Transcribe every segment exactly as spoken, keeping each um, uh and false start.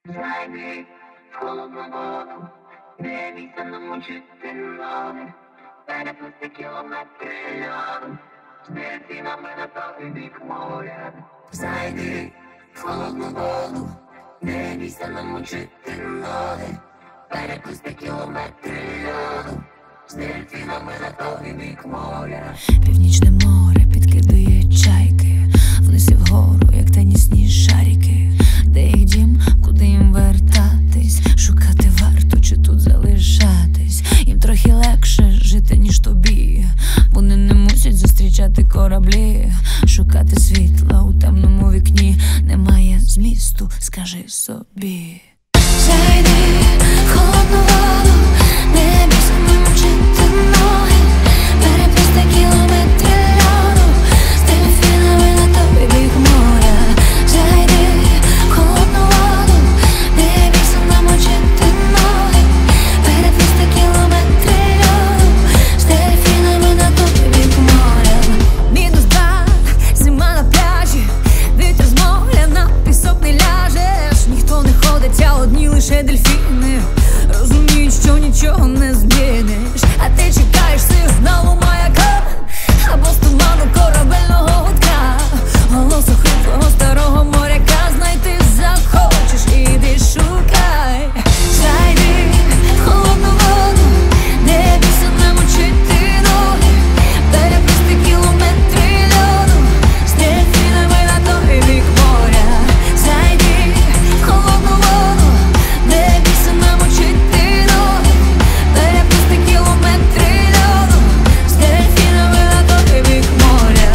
Зайди в холодну воду, не бійся намочити ноги, переплисти кілометри льоду, з дельфінами на той бік моря. Зайди в холодну воду, не бійся намочити ноги, переплисти кілометри льоду, з дельфінами на той бік моря. Північне море підкидає чайки, вниз і вгору, як тенісні шарики. Де їх дім, куди їм вертатись? Шукати варто чи тут залишатись? Їм трохи легше жити, ніж тобі. Вони не мусять зустрічати кораблі. Шукати світла у темному вікні немає змісту, скажи собі. Зайди в холодну воду, не бійся намочити ноги, переплисти кілометри льоду, з дельфінами на той бік моря. Зайди в холодну воду, не бійся намочити ноги, переплисти кілометри льоду, з дельфінами на той бік моря. Мінус два, зима на пляжі, вітер з моря на пісок не ляжеш. Ніхто не ходить, а одні лише дельфіни розуміють, що нічого не зміниш. А ти чекаєш сигналу маяка або з туману корабельного гудка, голосу хриплого старого моряка. Знайти захочеш, іди шукай. Зайди в холодну воду, не бійся намочити ноги, переплисти кілометри льоду, з дельфінами на той бік моря. Зайди в холодну воду, не бійся намочити ноги, переплисти кілометри льоду, з дельфінами на той бік моря.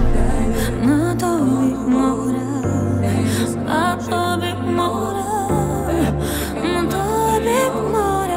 На той бік моря, на той бік моря, на той бік моря.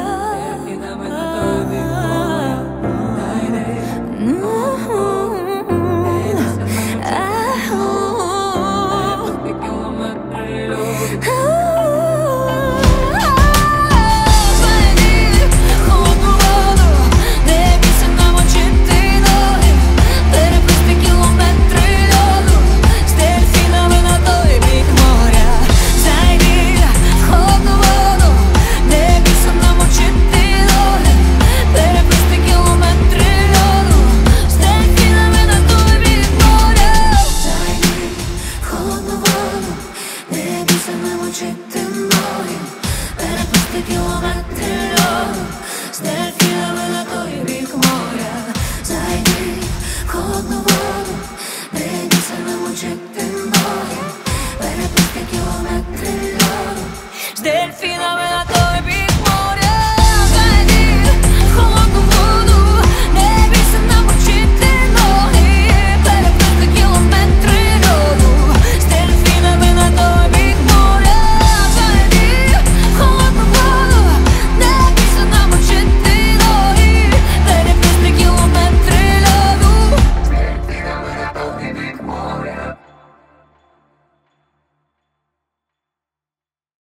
Зайди в холодну воду, не бійся намочити ноги, переплисти кілометри льоду, з дельфінами на той бік моря. Зайди в холодну воду, не бійся намочити ноги, переплисти кілометри льоду, з дельфінами на той бік моря. Зайди в холодну воду, не бійся намочити ноги, переплисти кілометри льоду, з дельфінами на той бік моря. Зайди в холодну воду, не бійся намочити ноги, переплисти кілометри льоду, з дельфінами.